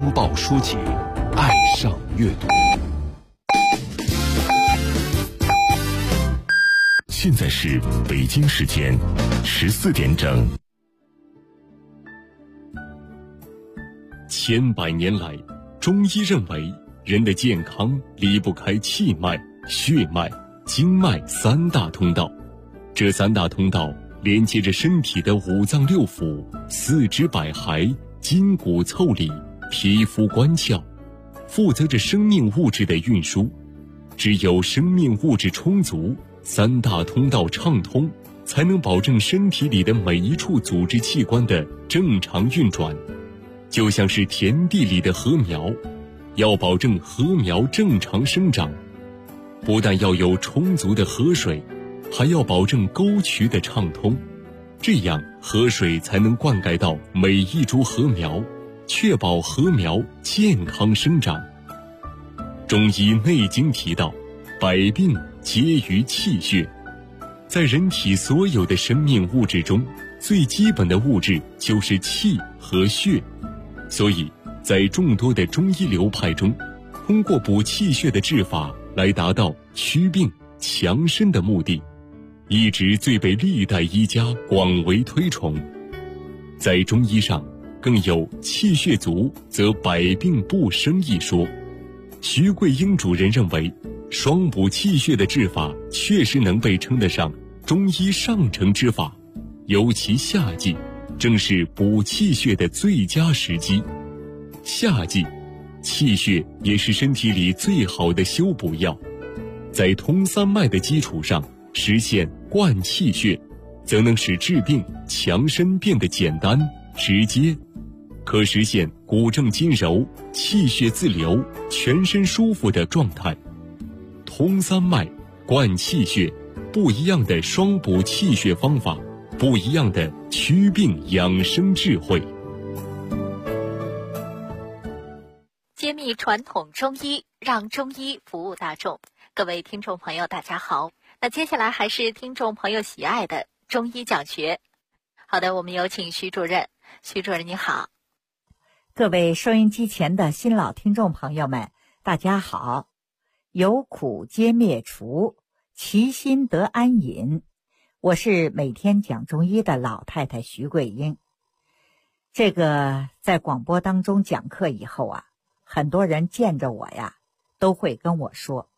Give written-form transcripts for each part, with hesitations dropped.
报书籍，爱上阅读。现在是北京时间14点整。千百年来，中医认为人的健康离不开气脉、血脉、经脉三大通道。这三大通道连接着身体的五脏六腑、四肢百骸、筋骨腠理、皮肤关窍，负责着生命物质的运输。只有生命物质充足，三大通道畅通，才能保证身体里的每一处组织器官的正常运转。就像是田地里的禾苗，要保证禾苗正常生长，不但要有充足的河水，还要保证沟渠的畅通，这样河水才能灌溉到每一株禾苗，确保禾苗健康生长。中医《内经》提到，百病皆于气血。在人体所有的生命物质中，最基本的物质就是气和血。所以在众多的中医流派中，通过补气血的治法来达到祛病强身的目的，一直最被历代医家广为推崇。在中医上更有气血足则百病不生一说。徐桂英主任认为，双补气血的治法确实能被称得上中医上乘之法，尤其夏季正是补气血的最佳时机。夏季气血也是身体里最好的修补药，在通三脉的基础上实现灌气血，则能使治病强身变得简单直接，可实现骨正筋柔、气血自流、全身舒服的状态。通三脉、灌气血，不一样的双补气血方法，不一样的祛病养生智慧。 揭秘传统中医，让中医服务大众。各位听众朋友大家好，那接下来还是听众朋友喜爱的中医讲学。好的，我们有请徐主任。徐主任你好。 各位收音机前的新老听众朋友们大家好。有苦皆灭除，其心得安隐。我是每天讲中医的老太太徐桂英。这个在广播当中讲课以后啊，很多人见着我呀都会跟我说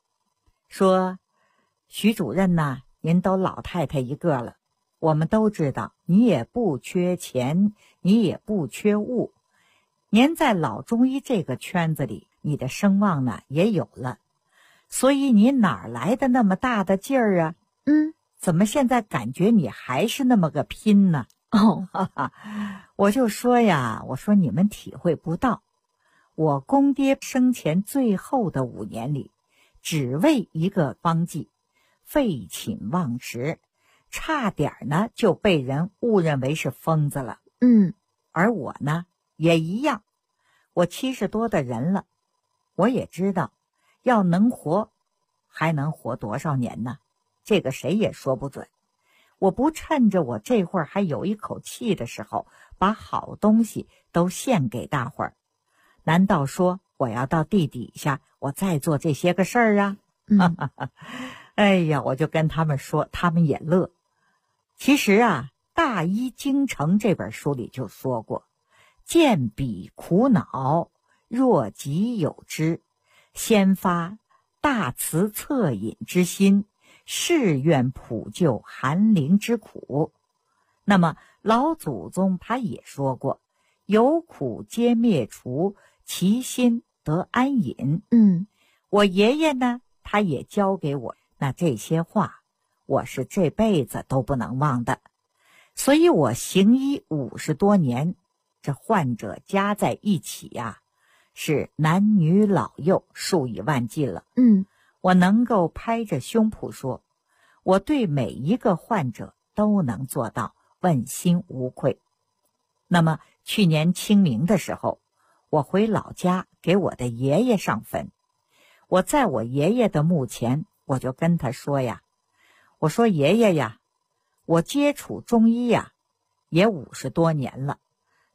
徐主任呐，您都老太太一个了，我们都知道你也不缺钱，你也不缺物，您在老中医这个圈子里，你的声望呢也有了，所以你哪来的那么大的劲儿啊？怎么现在感觉你还是那么个拼呢？我就说呀，我说你们体会不到，我公爹生前最后的5年里，只为一个方剂，废寝忘食，差点呢就被人误认为是疯子了。而我呢也一样，我70多的人了，我也知道要能活，还能活多少年呢？这个谁也说不准。我不趁着我这会儿还有一口气的时候，把好东西都献给大伙儿，难道说我要到地底下我再做这些个事儿啊？哎呀，我就跟他们说，他们也乐。其实啊，《大医精诚》这本书里就说过，见彼苦恼，若己有之，先发大慈恻隐之心，誓愿普救寒灵之苦。那么老祖宗他也说过，有苦皆灭除，其心得安隐。我爷爷呢，他也教给我，那这些话我是这辈子都不能忘的。所以我行医50多年，这患者加在一起呀，是男女老幼数以万计了。我能够拍着胸脯说，我对每一个患者都能做到问心无愧。那么去年清明的时候，我回老家给我的爷爷上坟，我在我爷爷的墓前，我就跟他说呀，我说爷爷呀，我接触中医呀也50多年了，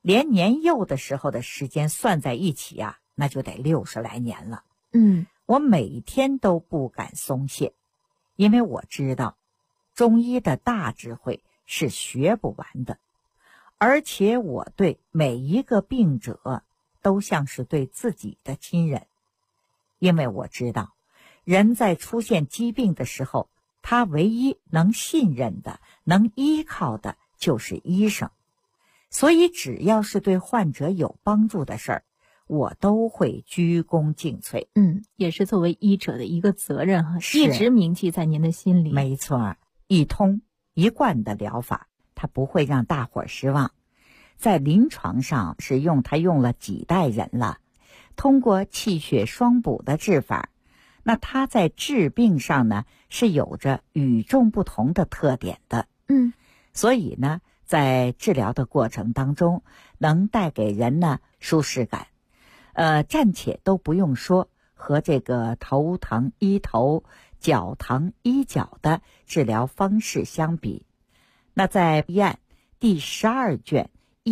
连年幼的时候的时间算在一起啊，那就得60来年了。我每天都不敢松懈，因为我知道中医的大智慧是学不完的，而且我对每一个病者都像是对自己的亲人，因为我知道人在出现疾病的时候，他唯一能信任的、能依靠的就是医生，所以只要是对患者有帮助的事儿，我都会鞠躬尽瘁。 也是作为医者的一个责任哈， 是一直铭记在您的心里。 没错，一通一贯的疗法，它不会让大伙儿失望。在临床上是它用了几代人了，通过气血双补的治法，那它在治病上呢是有着与众不同的特点的。所以呢，在治疗的过程当中，能带给人呢舒适感。暂且都不用说和这个头疼医头、脚疼医脚的治疗方式相比。那在医案第12卷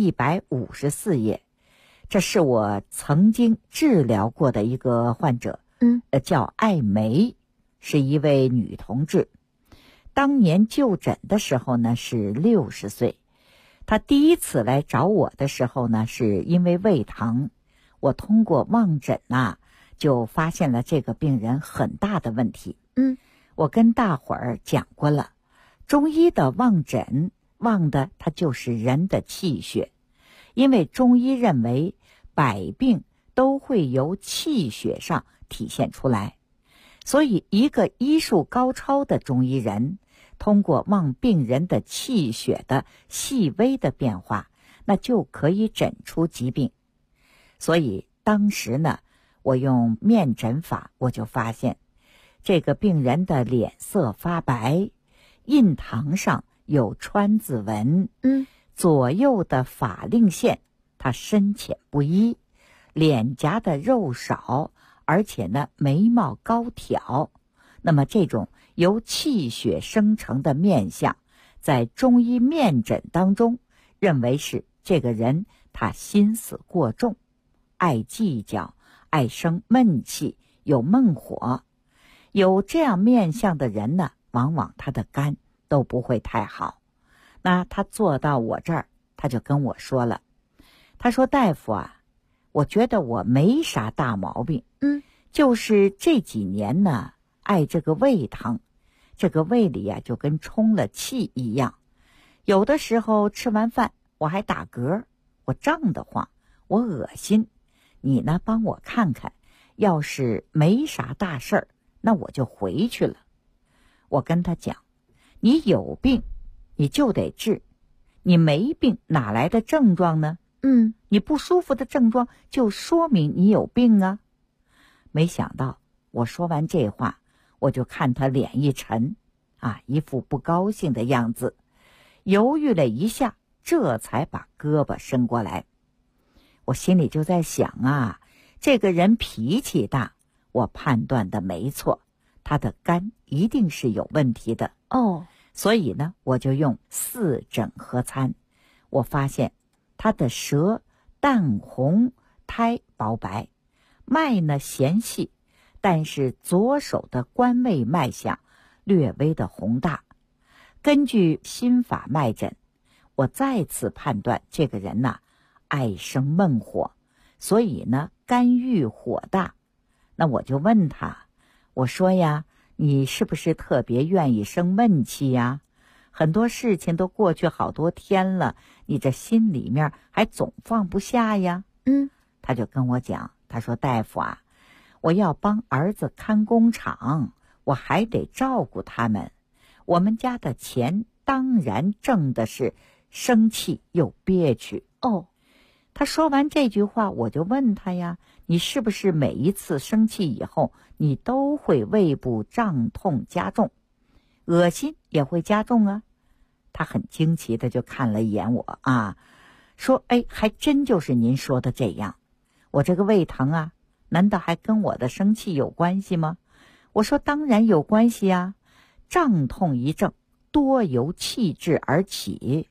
154页，这是我曾经治疗过的一个患者，叫艾梅，是一位女同志。当年就诊的时候呢是60岁，她第一次来找我的时候呢是因为胃疼。我通过望诊就发现了这个病人很大的问题。我跟大伙儿讲过了，中医的望诊望的它就是人的气血，因为中医认为百病都会由气血上体现出来，所以一个医术高超的中医人通过望病人的气血的细微的变化，那就可以诊出疾病。所以当时呢，我用面诊法，我就发现这个病人的脸色发白，印堂上有川字纹，左右的法令线它深浅不一，脸颊的肉少，而且呢眉毛高挑。那么这种由气血生成的面相，在中医面诊当中认为是这个人他心思过重，爱计较，爱生闷气，有闷火。有这样面相的人呢，往往他的肝都不会太好。那他坐到我这儿，他就跟我说了，他说大夫啊，我觉得我没啥大毛病，就是这几年呢爱这个胃疼，这个胃里就跟充了气一样，有的时候吃完饭我还打嗝，我胀得慌，我恶心。你呢帮我看看，要是没啥大事儿，那我就回去了。我跟他讲，你有病你就得治，你没病哪来的症状呢？你不舒服的症状就说明你有病啊。没想到我说完这话，我就看他脸一沉一副不高兴的样子，犹豫了一下，这才把胳膊伸过来。我心里就在想这个人脾气大，我判断的没错，他的肝一定是有问题的。所以呢，我就用4诊合参，我发现他的舌淡红，苔薄白，脉呢弦细，但是左手的关胃脉象略微的宏大。根据心法脉诊，我再次判断这个人爱生闷火，所以呢肝郁火大。那我就问他，我说呀，你是不是特别愿意生闷气呀？很多事情都过去好多天了，你这心里面还总放不下呀？他就跟我讲，他说大夫我要帮儿子看工厂，我还得照顾他们，我们家的钱当然挣的是生气又憋屈。他说完这句话，我就问他呀，你是不是每一次生气以后，你都会胃部胀痛加重，恶心也会加重啊？他很惊奇的就看了一眼我说还真就是您说的这样，我这个胃疼难道还跟我的生气有关系吗？我说当然有关系胀痛一症多由气滞而起，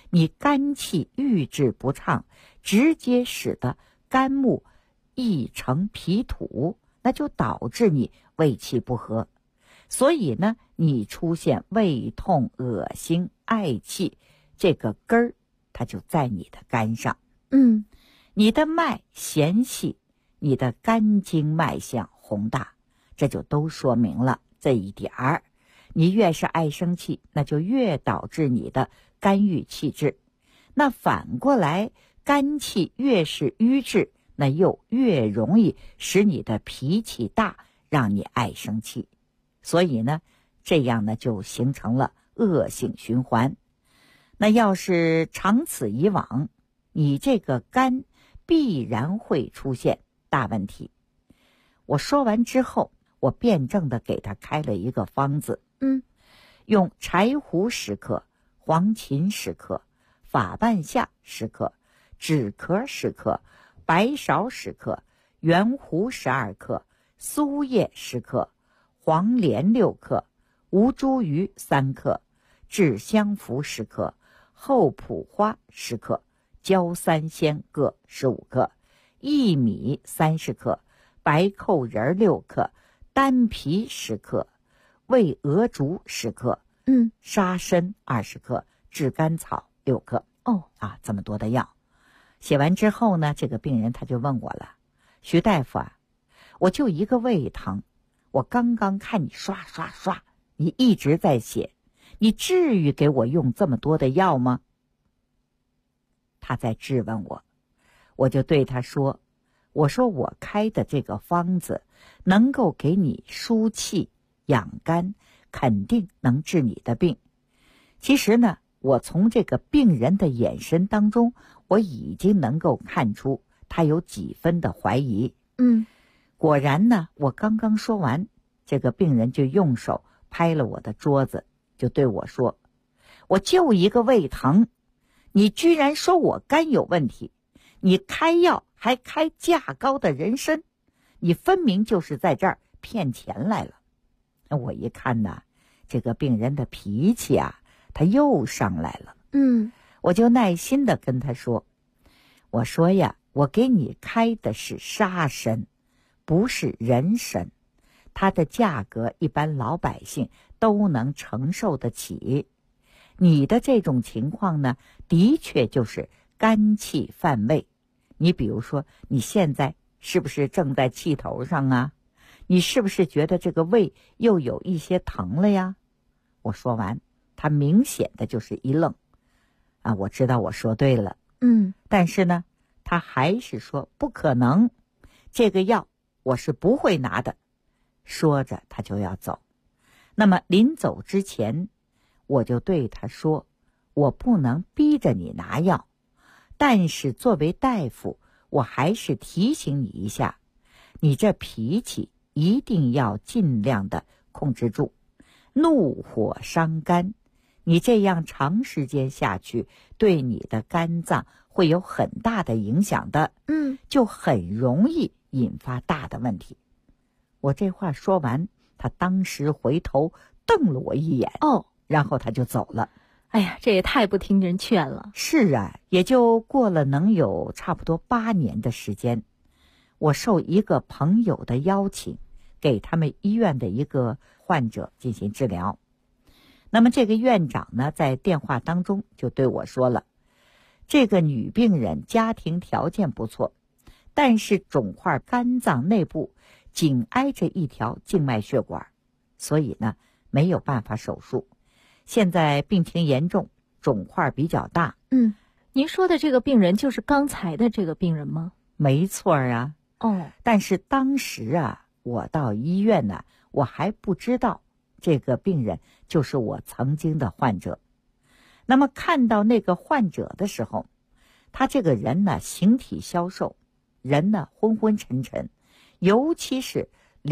你肝气郁滞不畅，直接使得肝木易成脾土，那就导致你胃气不和。所以呢，你出现胃痛、恶心、嗳气，这个根儿它就在你的肝上。你的脉弦细，你的肝经脉象宏大，这就都说明了这一点儿。你越是爱生气，那就越导致你的肝郁气滞。那反过来，肝气越是瘀滞，那又越容易使你的脾气大，让你爱生气。所以呢，这样呢就形成了恶性循环。那要是长此以往，你这个肝必然会出现大问题。我说完之后，我辩证的给他开了一个方子，用柴胡10克、黄芩10克、法半夏10克、枳壳10克、白芍10克、圆胡12克、苏叶10克、黄连6克、吴茱萸3克、制香附10克、厚朴花10克、焦三仙各15克、薏米30克、白蔻仁6克、丹皮10克、魏鹅竹10克、沙参20克、炙甘草6克。这么多的药。写完之后呢，这个病人他就问我了，徐大夫啊，我就一个胃疼，我刚刚看你刷刷刷，你一直在写，你至于给我用这么多的药吗？他在质问我，我就对他说，我说我开的这个方子能够给你疏气养肝，肯定能治你的病。其实呢，我从这个病人的眼神当中，我已经能够看出他有几分的怀疑。果然呢，我刚刚说完，这个病人就用手拍了我的桌子，就对我说，我就一个胃疼，你居然说我肝有问题，你开药还开价高的人参，你分明就是在这儿骗钱来了。我一看呢，这个病人的脾气啊，他又上来了。我就耐心的跟他说，我说呀，我给你开的是沙参，不是人参，它的价格一般老百姓都能承受得起。你的这种情况呢，的确就是肝气犯胃。你比如说，你现在是不是正在气头上啊？你是不是觉得这个胃又有一些疼了呀？我说完，他明显的就是一愣。我知道我说对了。但是呢，他还是说不可能，这个药我是不会拿的。说着他就要走。那么临走之前，我就对他说，我不能逼着你拿药，但是作为大夫，我还是提醒你一下，你这脾气一定要尽量的控制住，怒火伤肝，你这样长时间下去，对你的肝脏会有很大的影响的，就很容易引发大的问题。我这话说完，他当时回头瞪了我一眼，然后他就走了。 哎呀，这也太不听人劝了。 是啊，也就过了能有差不多8年的时间，我受一个朋友的邀请，给他们医院的一个患者进行治疗。那么这个院长呢，在电话当中就对我说了，这个女病人家庭条件不错，但是肿块肝脏内部紧挨着一条静脉血管，所以呢没有办法手术。现在病情严重，肿块比较大。 您说的这个病人就是刚才的这个病人吗？ 没错啊。但是当时啊，我到医院呢，我还不知道这个病人就是我曾经的患者。那么看到那个患者的时候，他这个人呢形体消瘦，人呢昏昏沉沉，尤其是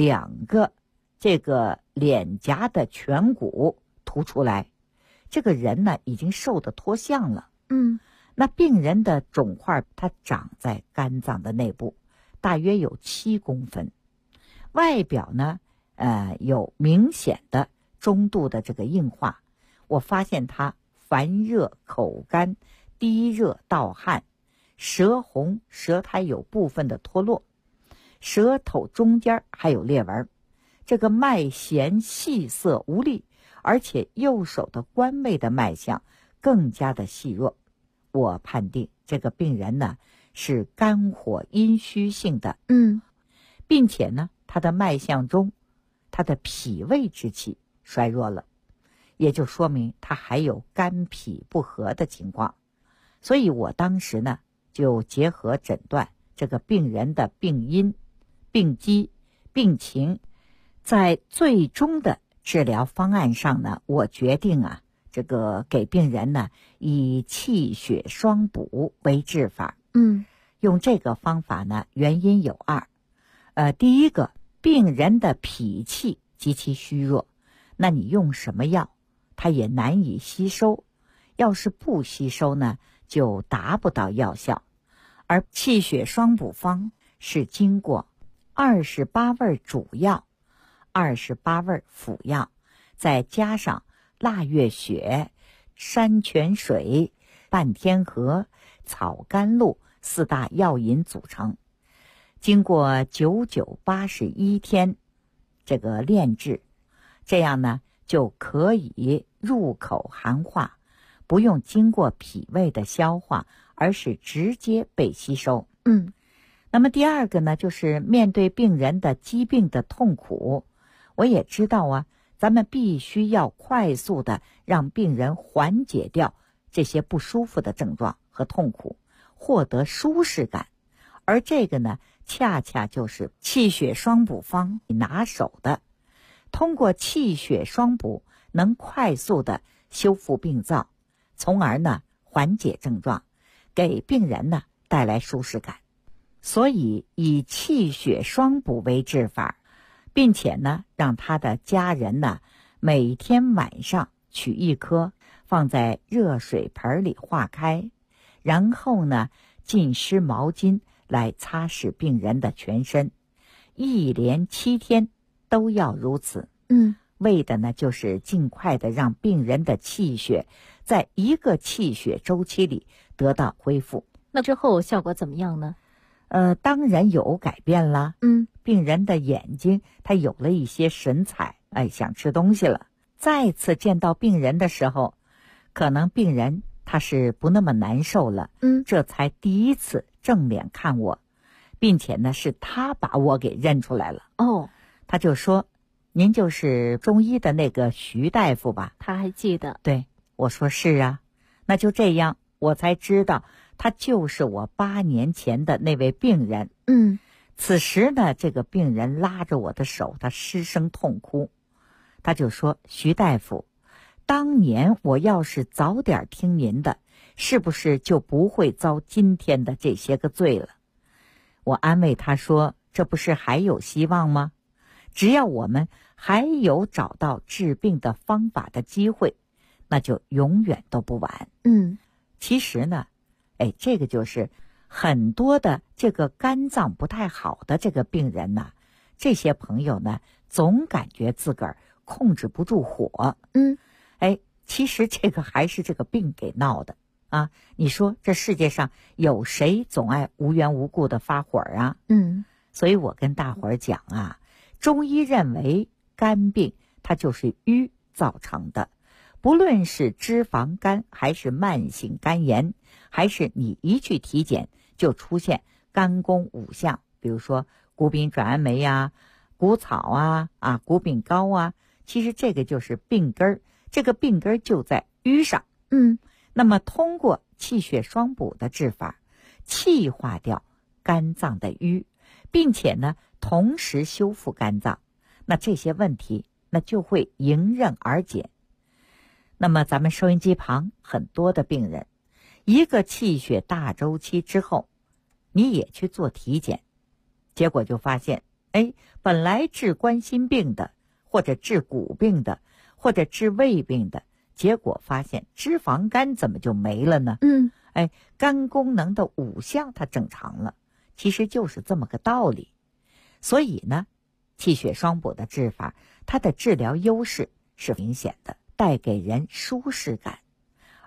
2个这个脸颊的颧骨凸出来，这个人呢已经瘦得脱相了。那病人的肿块它长在肝脏的内部，大约有7公分，外表呢有明显的中度的这个硬化。我发现它烦热、口干、低热盗汗，舌红，舌苔有部分的脱落，舌头中间还有裂纹，这个脉弦细涩无力，而且右手的关位的脉象更加的细弱。我判定这个病人呢是肝火阴虚性的，并且呢他的脉象中他的脾胃之气衰弱了，也就说明他还有肝脾不和的情况。所以我当时呢就结合诊断这个病人的病因、病机、病情，在最终的治疗方案上呢，我决定这个给病人呢以气血双补为治法。用这个方法呢，原因有二。第一个，病人的脾气极其虚弱，那你用什么药他也难以吸收，要是不吸收呢就达不到药效。而气血双补方是经过28味主药、28味辅药，再加上腊月雪、山泉水、半天河、草甘露4大药引组成，经过9981天这个炼制，这样呢就可以入口含化，不用经过脾胃的消化，而是直接被吸收。那么第二个呢，就是面对病人的疾病的痛苦，我也知道咱们必须要快速的让病人缓解掉这些不舒服的症状和痛苦，获得舒适感。而这个呢，恰恰就是气血双补方拿手的。通过气血双补，能快速的修复病灶，从而呢缓解症状，给病人呢带来舒适感。所以以气血双补为治法，并且呢让他的家人呢每天晚上取1颗放在热水盆里化开，然后呢浸湿毛巾来擦拭病人的全身，一连7天都要如此。为的呢就是尽快的让病人的气血在一个气血周期里得到恢复。 那之后效果怎么样呢？ 当然有改变啦。病人的眼睛他有了一些神采，想吃东西了。再次见到病人的时候，可能病人他是不那么难受了，这才第一次正脸看我，并且呢是他把我给认出来了。他就说：“您就是中医的那个徐大夫吧？” 他还记得。 对，我说是啊。那就这样，我才知道他就是我8年前的那位病人。此时呢，这个病人拉着我的手，他失声痛哭。他就说：“徐大夫，当年我要是早点听您的，是不是就不会遭今天的这些个罪了？”我安慰他说：“这不是还有希望吗？只要我们还有找到治病的方法的机会，那就永远都不晚。”其实呢，这个就是很多的这个肝脏不太好的这个病人呢，这些朋友呢，总感觉自个儿控制不住火。其实这个还是这个病给闹的啊！你说这世界上有谁总爱无缘无故的发火啊？所以我跟大伙儿讲中医认为肝病它就是瘀造成的。不论是脂肪肝，还是慢性肝炎，还是你一去体检就出现肝功5项，比如说谷丙转氨酶谷草谷丙膏其实这个就是病根儿，这个病根儿就在瘀上。那么通过气血双补的治法，气化掉肝脏的瘀，并且呢同时修复肝脏，那这些问题那就会迎刃而解。那么咱们收音机旁很多的病人，一个气血大周期之后，你也去做体检，结果就发现，本来治冠心病的，或者治骨病的，或者治胃病的，结果发现脂肪肝怎么就没了呢？肝功能的5项它正常了，其实就是这么个道理。所以呢，气血双补的治法，它的治疗优势是明显的，带给人舒适感。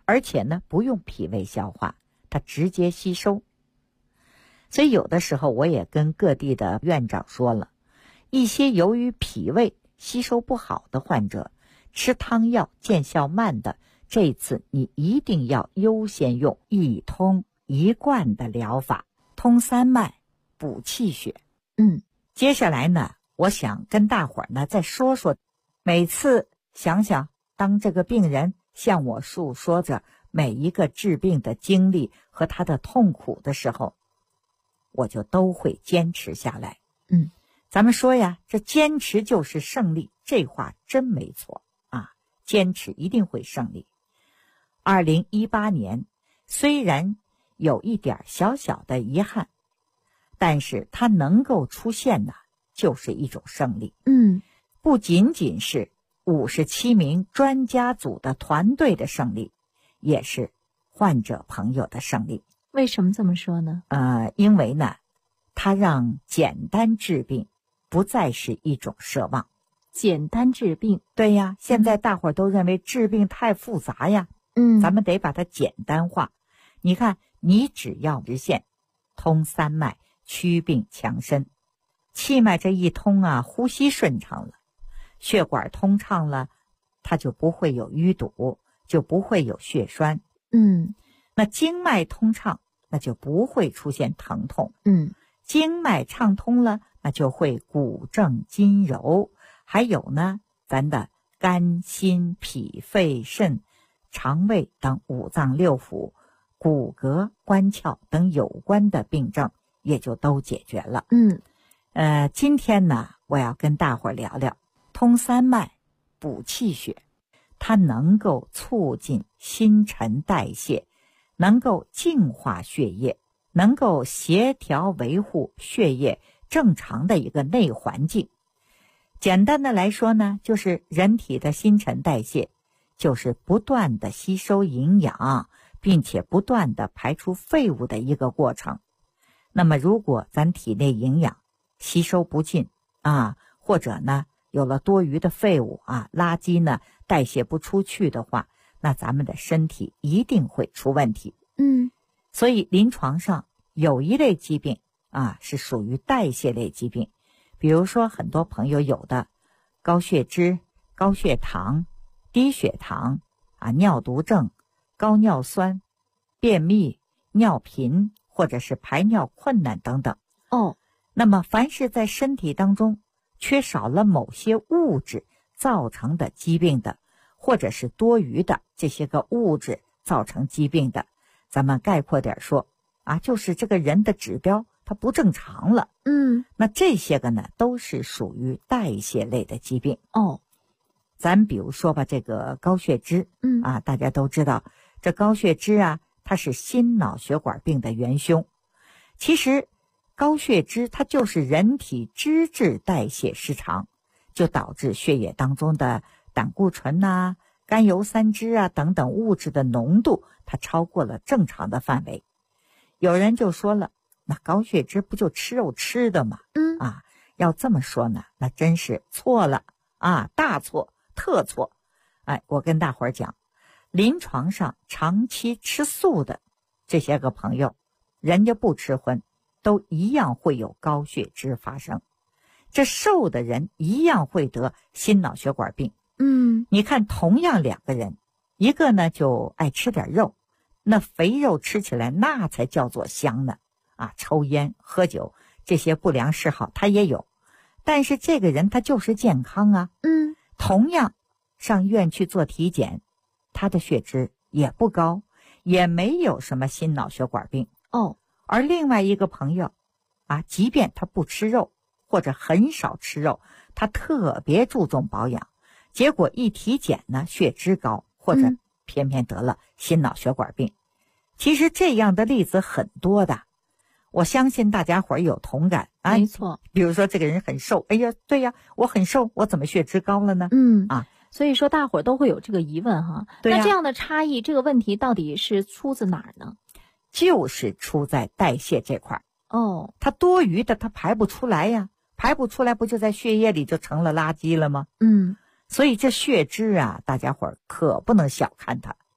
而且呢不用脾胃消化，它直接吸收。所以有的时候我也跟各地的院长说了，一些由于脾胃吸收不好的患者，吃汤药见效慢的，这次你一定要优先用一通一贯的疗法，通三脉，补气血。接下来呢，我想跟大伙儿呢再说说，每次想想当这个病人向我诉说着每一个治病的经历和他的痛苦的时候，我就都会坚持下来。咱们说呀，这坚持就是胜利，这话真没错啊，坚持一定会胜利。2018年虽然有一点小小的遗憾，但是它能够出现呢，就是一种胜利。不仅仅是57名专家组的团队的胜利，也是患者朋友的胜利。 为什么这么说呢？ 因为呢，它让简单治病不再是一种奢望。 简单治病， 对呀，现在大伙儿都认为治病太复杂呀，咱们得把它简单化。你看，你只要直线通三脉，祛病强身，气脉这一通啊，呼吸顺畅了，血管通畅了，它就不会有淤堵，就不会有血栓。那经脉通畅，那就不会出现疼痛。经脉畅通了，那就会骨正筋柔。还有呢，咱的肝、心、脾、肺、肾、肠胃等五脏六腑、骨骼、关窍等有关的病症也就都解决了。今天呢，我要跟大伙儿聊聊通三脉，补气血。它能够促进新陈代谢，能够净化血液，能够协调维护血液正常的一个内环境。简单的来说呢，就是人体的新陈代谢，就是不断的吸收营养，并且不断的排出废物的一个过程。那么如果咱体内营养吸收不进或者呢有了多余的废物垃圾呢代谢不出去的话，那咱们的身体一定会出问题。所以临床上有一类疾病是属于代谢类疾病，比如说很多朋友有的高血脂、高血糖、低血糖尿毒症、高尿酸、便秘、尿频或者是排尿困难等等。那么凡是在身体当中缺少了某些物质造成的疾病的，或者是多余的这些个物质造成疾病的，咱们概括点说就是这个人的指标它不正常了。那这些个呢都是属于代谢类的疾病。咱比如说吧，这个高血脂大家都知道这高血脂它是心脑血管病的元凶。其实高血脂它就是人体脂质代谢失常，就导致血液当中的胆固醇甘油三酯等等物质的浓度它超过了正常的范围。有人就说了，那高血脂不就吃肉吃的吗？要这么说呢，那真是错了大错特错。我跟大伙儿讲，临床上长期吃素的这些个朋友，人家不吃荤，都一样会有高血脂发生。这瘦的人一样会得心脑血管病。你看同样两个人，一个呢就爱吃点肉，那肥肉吃起来那才叫做香呢抽烟喝酒这些不良嗜好他也有，但是这个人他就是健康同样上医院去做体检，他的血脂也不高，也没有什么心脑血管病。而另外一个朋友即便他不吃肉或者很少吃肉，他特别注重保养，结果一体检呢血脂高，或者偏偏得了心脑血管病。其实这样的例子很多的，我相信大家伙儿有同感没错。 比如说这个人很瘦，哎呀对呀，我很瘦，我怎么血脂高了呢？ 所以说大伙儿都会有这个疑问哈。那这样的差异，这个问题到底是出自哪儿呢？ 就是出在代谢这块。它多余的它排不出来呀，排不出来不就在血液里就成了垃圾了吗？所以这血脂大家伙儿可不能小看它。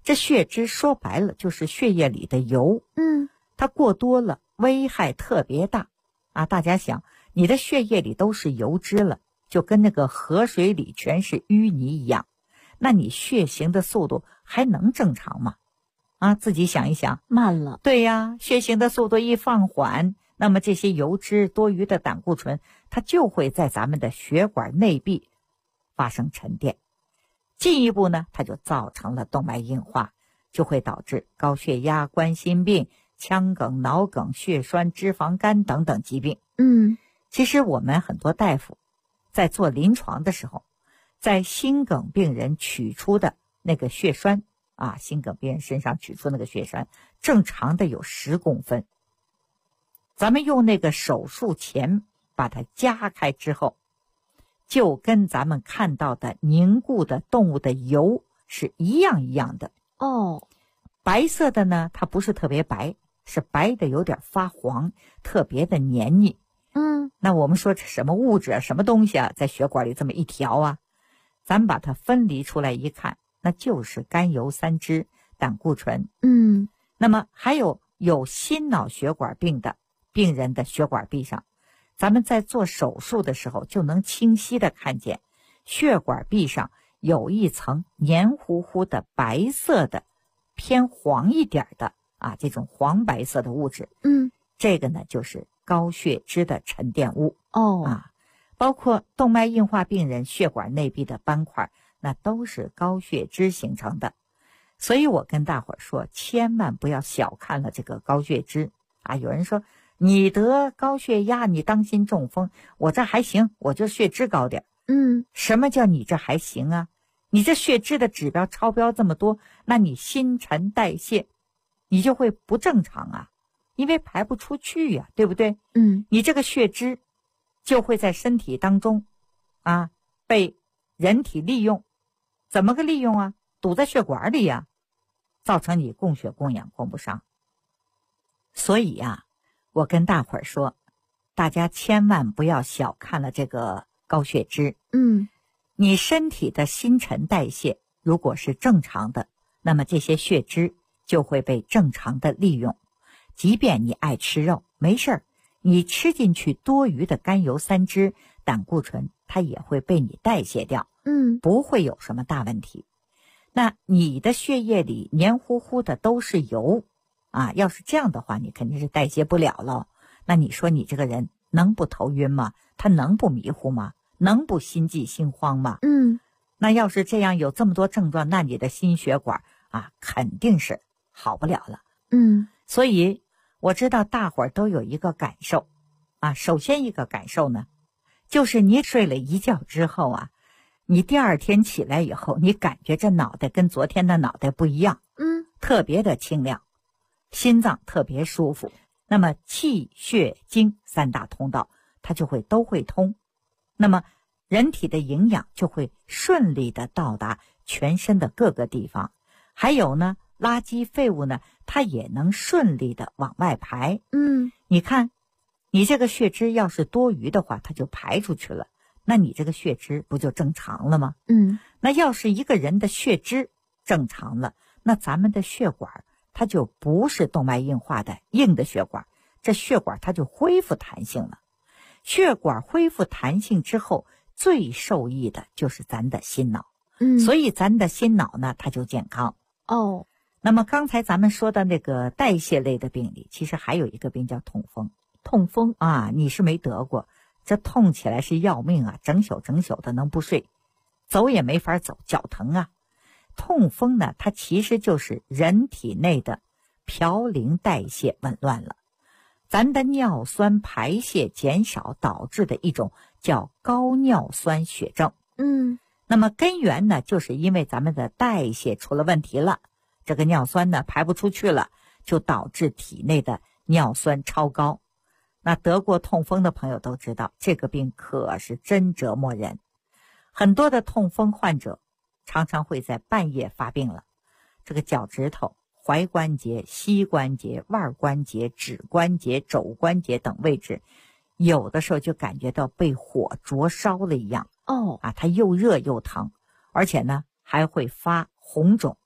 这血脂说白了就是血液里的油，它过多了危害特别大啊！大家想，你的血液里都是油脂了，就跟那个河水里全是淤泥一样，那你血行的速度还能正常吗？啊，自己想一想， 慢了。 对呀，血行的速度一放缓，那么这些油脂、多余的胆固醇，它就会在咱们的血管内壁发生沉淀，进一步呢，它就造成了动脉硬化，就会导致高血压、冠心病、腔梗、脑梗、血栓、脂肪肝等等疾病。其实我们很多大夫在做临床的时候，在心梗病人取出的那个血栓啊，心梗病人身上取出那个血栓，正常的有10公分。咱们用那个手术钳把它夹开之后，就跟咱们看到的凝固的动物的油是一样一样的。白色的呢，它不是特别白，是白的有点发黄，特别的黏腻。那我们说这什么物质啊，什么东西啊，在血管里这么一条啊，咱们把它分离出来一看，那就是甘油三酯、胆固醇。那么还有心脑血管病的病人的血管壁上，咱们在做手术的时候就能清晰的看见血管壁上有一层黏糊糊的白色的偏黄一点的啊，这种黄白色的物质。这个呢就是高血脂的沉淀物。包括动脉硬化病人血管内壁的斑块，那都是高血脂形成的。所以我跟大伙儿说，千万不要小看了这个高血脂啊！有人说你得高血压，你当心中风，我这还行，我就血脂高点。什么叫你这还行啊？你这血脂的指标超标这么多，那你新陈代谢你就会不正常啊，因为排不出去呀，对不对？你这个血脂就会在身体当中啊被人体利用。怎么个利用啊？堵在血管里呀，造成你供血供氧供不上。所以啊，我跟大伙儿说，大家千万不要小看了这个高血脂。你身体的新陈代谢如果是正常的，那么这些血脂就会被正常的利用。即便你爱吃肉，没事儿，你吃进去多余的甘油三酯、胆固醇，它也会被你代谢掉。不会有什么大问题。那你的血液里黏糊糊的都是油啊，要是这样的话，你肯定是代谢不了了。那你说你这个人能不头晕吗？他能不迷糊吗？能不心悸心慌吗？那要是这样有这么多症状，那你的心血管啊肯定是好不了了。所以我知道大伙儿都有一个感受啊，首先一个感受呢，就是你睡了一觉之后啊，你第二天起来以后，你感觉这脑袋跟昨天的脑袋不一样，特别的清亮，心脏特别舒服。那么气血经3大通道它就会都会通，那么人体的营养就会顺利的到达全身的各个地方。还有呢，垃圾废物呢，它也能顺利的往外排。你看你这个血脂要是多余的话，它就排出去了，那你这个血脂不就正常了吗？那要是一个人的血脂正常了，那咱们的血管它就不是动脉硬化的硬的血管，这血管它就恢复弹性了。血管恢复弹性之后，最受益的就是咱的心脑。所以咱的心脑呢，它就健康。那么刚才咱们说的那个代谢类的病里，其实还有一个病叫痛风。痛风啊，你是没得过，这痛起来是要命啊，整宿的能不睡，走也没法走，脚疼啊。痛风呢，它其实就是人体内的嘌呤代谢紊乱了，咱的尿酸排泄减少导致的一种叫高尿酸血症。那么根源呢，就是因为咱们的代谢出了问题了，这个尿酸呢排不出去了，就导致体内的尿酸超高。那得过痛风的朋友都知道，这个病可是真折磨人。很多的痛风患者常常会在半夜发病了，这个脚趾头、踝关节、膝关节、腕关节、指关节、肘关节等位置，有的时候就感觉到被火灼烧了一样。它又热又疼，而且呢还会发红肿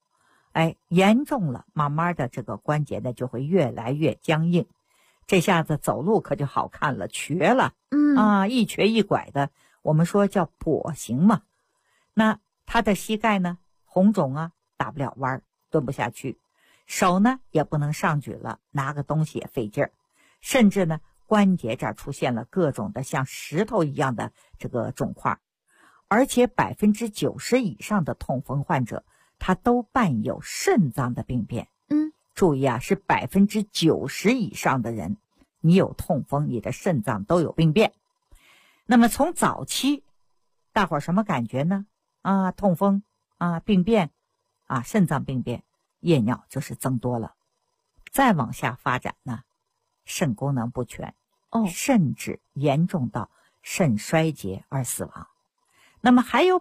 严重了，慢慢的这个关节呢就会越来越僵硬，这下子走路可就好看了，瘸了，一瘸一拐的，我们说叫跛行嘛。那他的膝盖呢红肿啊，打不了弯，蹲不下去，手呢也不能上举了，拿个东西也费劲儿，甚至呢关节这儿出现了各种的像石头一样的这个肿块，而且90%以上的痛风患者他都伴有肾脏的病变。注意啊，是90%以上的人，你有痛风，你的肾脏都有病变。那么从早期，大伙儿什么感觉呢？痛风病变肾脏病变，夜尿就是增多了。再往下发展呢，肾功能不全，甚至严重到肾衰竭而死亡。那么还有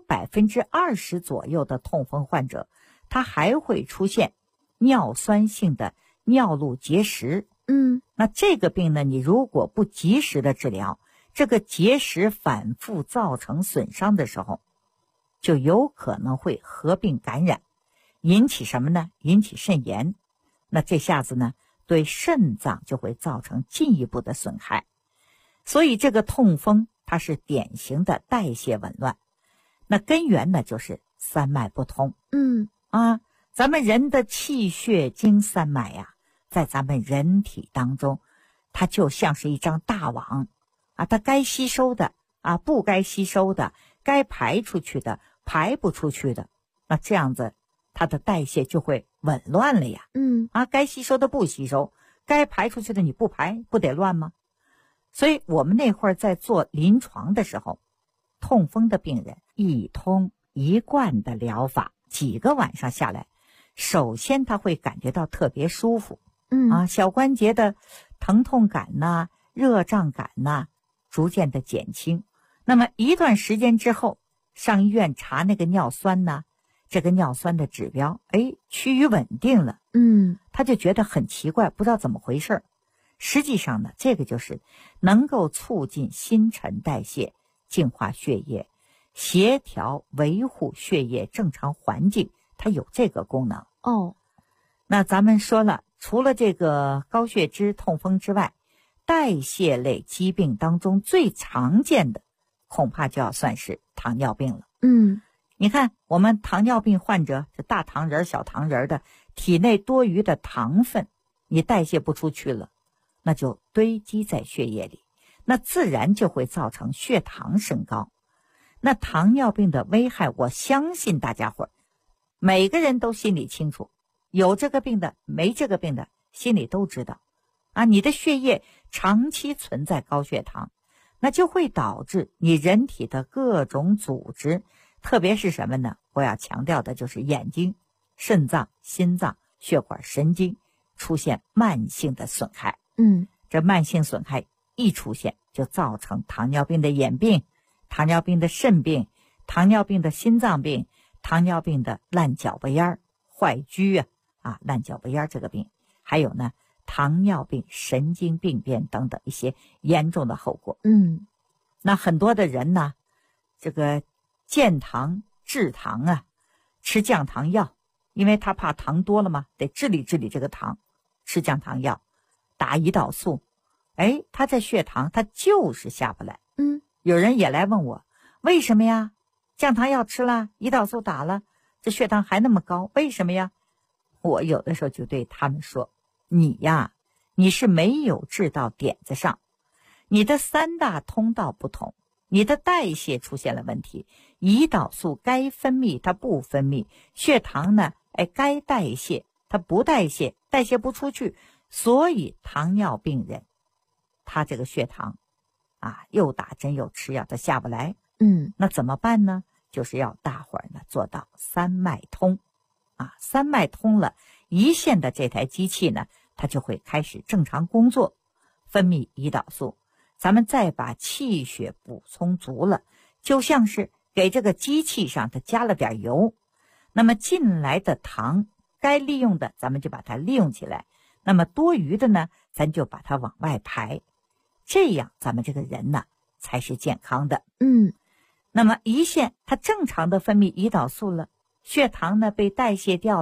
20%左右的痛风患者，他还会出现尿酸性的尿路结石。那这个病呢，你如果不及时的治疗，这个结石反复造成损伤的时候，就有可能会合并感染，引起什么呢？引起肾炎。那这下子呢，对肾脏就会造成进一步的损害。所以这个痛风它是典型的代谢紊乱。那根源呢就是三脉不通。咱们人的气血经三脉呀，在咱们人体当中，它就像是一张大网它该吸收的不该吸收的，该排出去的排不出去的，那这样子它的代谢就会紊乱了呀。该吸收的不吸收，该排出去的你不排，不得乱吗？所以我们那会儿在做临床的时候，痛风的病人一通一贯的疗法，几个晚上下来，首先他会感觉到特别舒服，小关节的疼痛感热胀感逐渐的减轻。那么一段时间之后，上医院查那个尿酸这个尿酸的指标趋于稳定了。他就觉得很奇怪，不知道怎么回事。实际上呢，这个就是能够促进新陈代谢，净化血液，协调维护血液正常环境，它有这个功能。那咱们说了，除了这个高血脂痛风之外，代谢类疾病当中最常见的恐怕就要算是糖尿病了。你看我们糖尿病患者，这大糖人小糖人的体内多余的糖分你代谢不出去了，那就堆积在血液里，那自然就会造成血糖升高。那糖尿病的危害，我相信大家伙儿每个人都心里清楚，有这个病的没这个病的心里都知道你的血液长期存在高血糖，那就会导致你人体的各种组织，特别是什么呢？我要强调的就是眼睛、肾脏、心脏、血管、神经出现慢性的损害。这慢性损害一出现，就造成糖尿病的眼病、糖尿病的肾病、糖尿病的心脏病、糖尿病的烂脚巴烟、坏疽烂脚巴烟这个病，还有呢糖尿病神经病变等等一些严重的后果。那很多的人呢，这个降糖治糖吃降糖药，因为他怕糖多了嘛，得治理治理这个糖，吃降糖药，打胰岛素，他在血糖他就是下不来。有人也来问我，为什么呀？降糖药吃了，胰岛素打了，这血糖还那么高，为什么呀？我有的时候就对他们说，你是没有治到点子上，你的三大通道不同，你的代谢出现了问题，胰岛素该分泌它不分泌，血糖呢该代谢它不代谢，代谢不出去，所以糖尿病人他这个血糖又打针又吃药，他下不来。那怎么办呢？就是要大伙儿呢做到三脉通三脉通了，胰腺的这台机器呢，它就会开始正常工作，分泌胰岛素，咱们再把气血补充足了，就像是给这个机器上它加了点油，那么进来的糖该利用的咱们就把它利用起来，那么多余的呢咱就把它往外排，这样咱们这个人呢才是健康的。那么胰腺它正常的分泌胰岛素了，血糖呢被代谢掉了，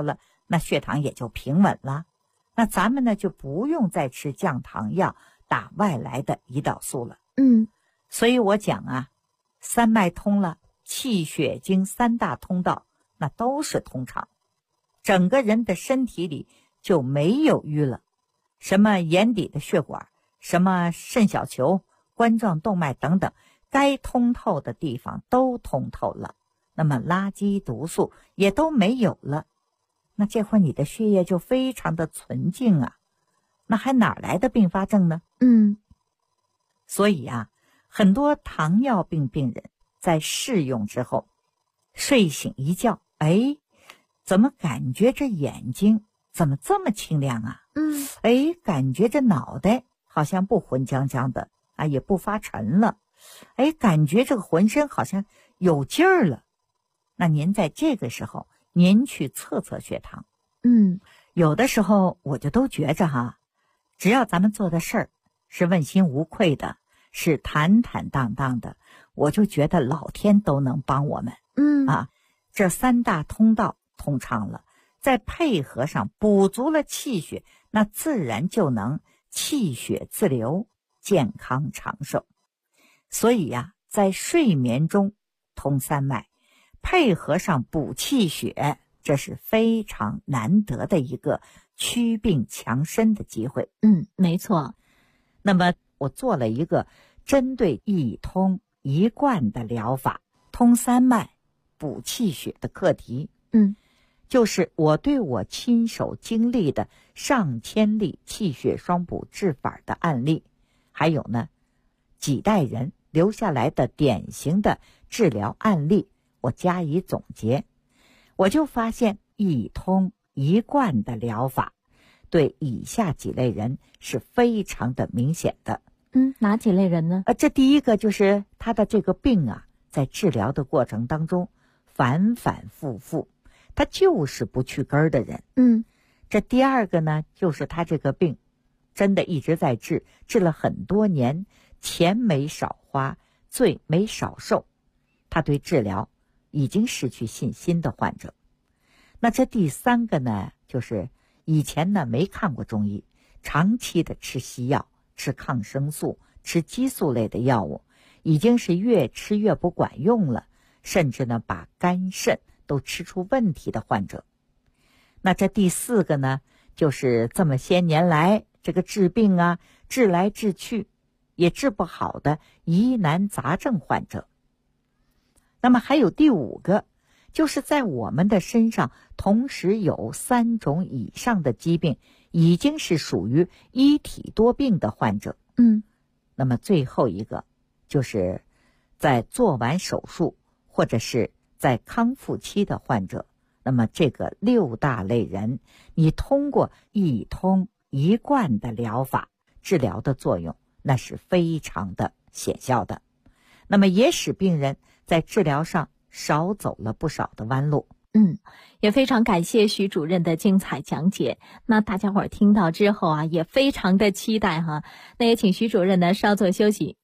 那血糖也就平稳了。那咱们呢就不用再吃降糖药、打外来的胰岛素了。所以我讲啊，三脉通了，气血经三大通道那都是通畅，整个人的身体里就没有淤了，什么眼底的血管，什么肾小球、冠状动脉等等，该通透的地方都通透了，那么垃圾毒素也都没有了，那这会儿你的血液就非常的纯净啊，那还哪来的并发症呢？所以啊，很多糖尿病病人在试用之后，睡醒一觉，怎么感觉这眼睛怎么这么清亮啊？感觉这脑袋好像不浑浆浆的啊，也不发沉了，感觉这个浑身好像有劲儿了。那您在这个时候，您去测测血糖。有的时候我就都觉着哈，只要咱们做的事儿是问心无愧的，是坦坦荡荡的，我就觉得老天都能帮我们。这三大通道通畅了，再配合上补足了气血，那自然就能气血自流，健康长寿。所以呀，在睡眠中通三脉，配合上补气血，这是非常难得的一个祛病强身的机会。 没错。 那么我做了一个针对一通一贯的疗法，通三脉补气血的课题。就是我对我亲手经历的上千例气血双补治法的案例，还有呢几代人留下来的典型的治疗案例，我加以总结，我就发现一通一贯的疗法对以下几类人是非常的明显的。 哪几类人呢？ 这第一个就是他的这个病啊，在治疗的过程当中反反复复，他就是不去根儿的人。这第二个呢，就是他这个病真的一直在治了很多年，钱没少花，罪没少受，他对治疗已经失去信心的患者。那这第三个呢，就是以前呢没看过中医，长期的吃西药，吃抗生素，吃激素类的药物，已经是越吃越不管用了，甚至呢把肝肾都吃出问题的患者。那这第四个呢，就是这么些年来这个治病啊，治来治去也治不好的疑难杂症患者。那么还有第五个，就是在我们的身上同时有3种以上的疾病，已经是属于一体多病的患者。那么最后一个，就是在做完手术或者是在康复期的患者。那么这个6大类人，你通过一通一贯的疗法，治疗的作用那是非常的显效的，那么也使病人在治疗上少走了不少的弯路。 也非常感谢徐主任的精彩讲解。那大家伙儿听到之后啊，也非常的期待哈。那也请徐主任呢稍作休息。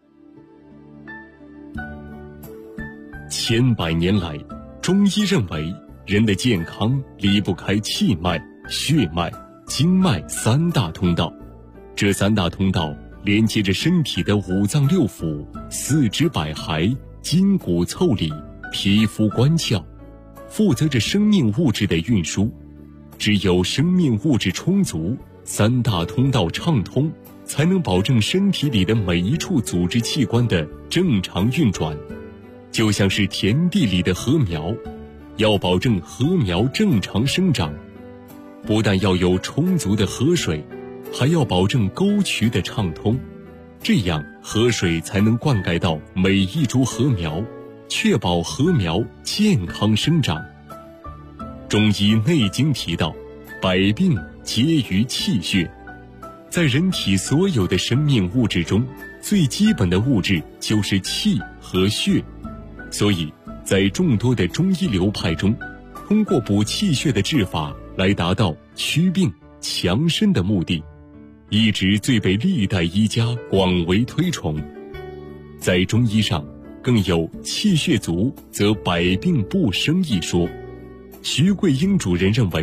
千百年来，中医认为人的健康离不开气脉、血脉、经脉3大通道。这3大通道连接着身体的5脏6腑、四肢百骸、筋骨腠理、皮肤关窍，负责着生命物质的运输。只有生命物质充足，3大通道畅通，才能保证身体里的每一处组织器官的正常运转。就像是田地里的禾苗，要保证禾苗正常生长，不但要有充足的河水，还要保证沟渠的畅通，这样河水才能灌溉到每一株禾苗，确保禾苗健康生长。中医内经提到，百病皆于气血。在人体所有的生命物质中，最基本的物质就是气和血。所以在众多的中医流派中，通过补气血的治法来达到祛病强身的目的，一直最被历代医家广为推崇。在中医上更有气血足则百病不生一说。徐桂英主任认为，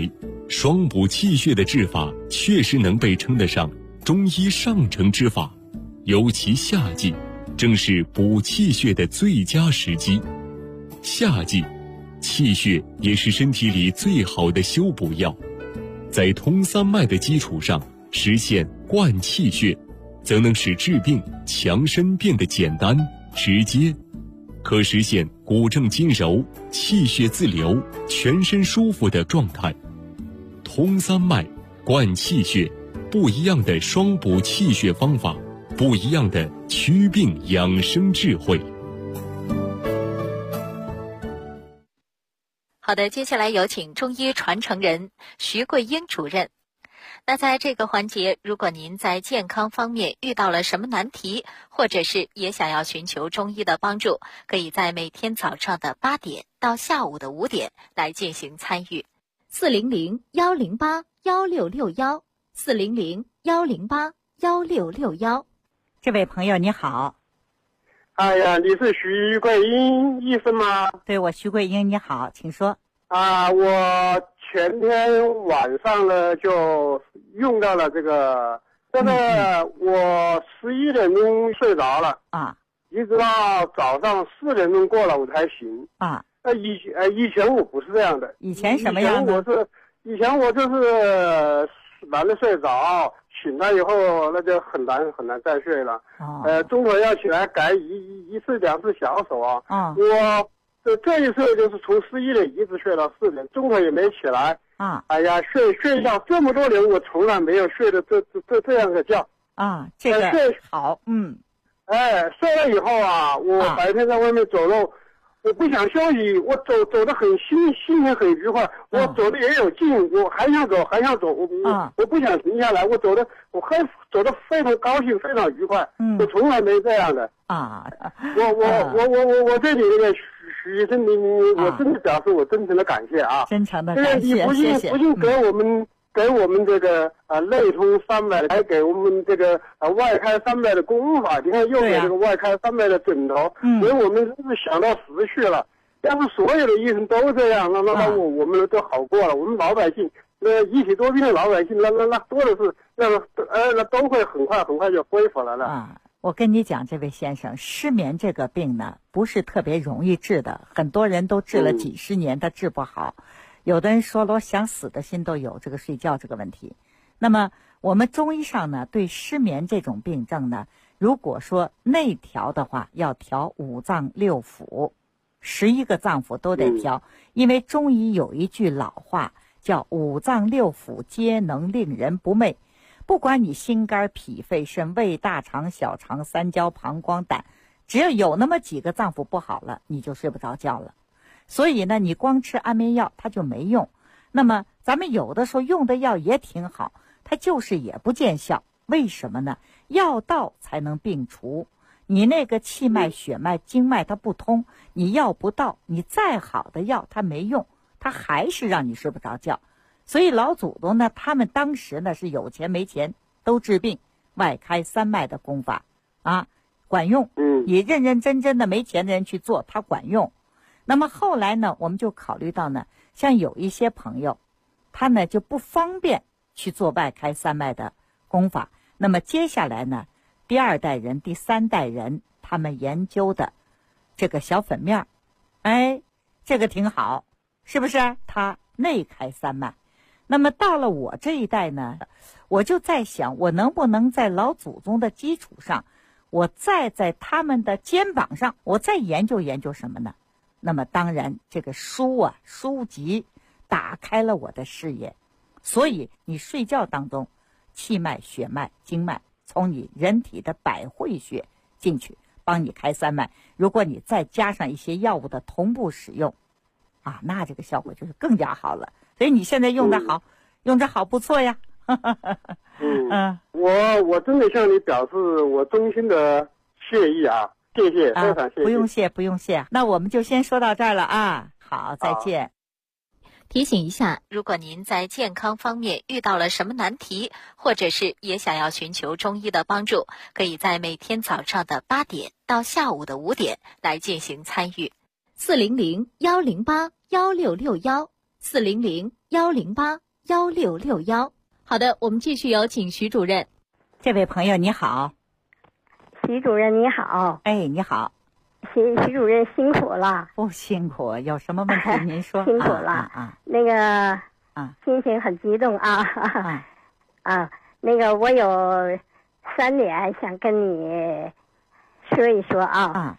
双补气血的治法确实能被称得上中医上乘之法，尤其夏季正是补气血的最佳时机。夏季气血也是身体里最好的修补药，在通三脉的基础上实现灌气血，则能使治病强身变得简单直接，可实现骨正筋柔、气血自流、全身舒服的状态。通三脉、灌气血，不一样的双补气血方法，不一样的祛病养生智慧。 好的，接下来有请中医传承人徐桂英主任。那在这个环节，如果您在健康方面遇到了什么难题，或者是也想要寻求中医的帮助，可以在每天早上的8点到下午的5点来进行参与。 400-108-1661，400-108-1661。 这位朋友你好。 哎呀，你是徐桂英医生吗？ 对，我徐桂英，你好，请说。 我前天晚上呢就用到了这个，我11点钟睡着了一直到早上4点钟过了我才醒以前我不是这样的。 以前什么样的？ 以前我就是难得睡着，醒了以后那就很难再睡了。中途要起来改一次2次小手我这一次就是从11点一直睡到4点，中途也没起来哎呀，睡觉这么多年，我从来没有睡的这样的觉这个好。 睡了以后我白天在外面走路，我不想休息，我走得很心情很愉快，我走的也有劲，我还想走，我不想停下来，我走得非常高兴，非常愉快。我从来没这样的我对你那个许医生，我真的表示我真诚的感谢真诚的感谢， 谢谢。不仅给我们这个内通三脉，还给我们这个外开三脉的功法，你看又给这个外开三脉的枕头，所以我们是想到实去了。要是所有的医生都这样，那我们都好过了。我们老百姓，一体多病的老百姓，那多的是，那都会很快就恢复来了。 我跟你讲，这位先生，失眠这个病呢，不是特别容易治的，很多人都治了几十年，他治不好。有的人说了，我想死的心都有这个睡觉这个问题。那么我们中医上呢，对失眠这种病症呢，如果说内调的话，要调5脏6腑，11个脏腑都得调。因为中医有一句老话叫5脏6腑皆能令人不寐。不管你心肝脾肺肾胃大肠小肠三焦膀胱胆，只要有那么几个脏腑不好了，你就睡不着觉了。所以呢，你光吃安眠药它就没用。那么咱们有的时候用的药也挺好，它就是也不见效。为什么呢？药到才能病除。你那个气脉血脉经脉它不通，你药不到，你再好的药它没用，它还是让你睡不着觉。所以老祖宗呢，他们当时呢是有钱没钱都治病，外开三脉的功法管用。你认认真真的没钱的人去做，它管用。那么后来呢，我们就考虑到呢，像有一些朋友他呢就不方便去做外开三脉的功法。那么接下来呢，第2代人第3代人他们研究的这个小粉面这个挺好，是不是？它内开三脉。那么到了我这一代呢，我就在想，我能不能在老祖宗的基础上，我再在他们的肩膀上，我再研究研究什么呢？那么当然这个书籍打开了我的视野。所以你睡觉当中，气脉血脉经脉从你人体的百会穴进去帮你开三脉，如果你再加上一些药物的同步使用那这个效果就是更加好了。所以你现在用的好，用着好不错呀。 我真的向你表示我衷心的谢意谢谢，非常谢谢。 不用谢。那我们就先说到这儿了好，再见。 提醒一下，如果您在健康方面遇到了什么难题，或者是也想要寻求中医的帮助，可以在每天早上的8点到下午的5点来进行参与。 400-108-1661，400-108-1661。 1661。好的，我们继续有请徐主任。 这位朋友你好。 徐主任你好。 哎，你好。 徐主任辛苦了。 不辛苦，有什么问题您说。 辛苦了。那个心情很激动啊。那个我有3点想跟你说一说啊。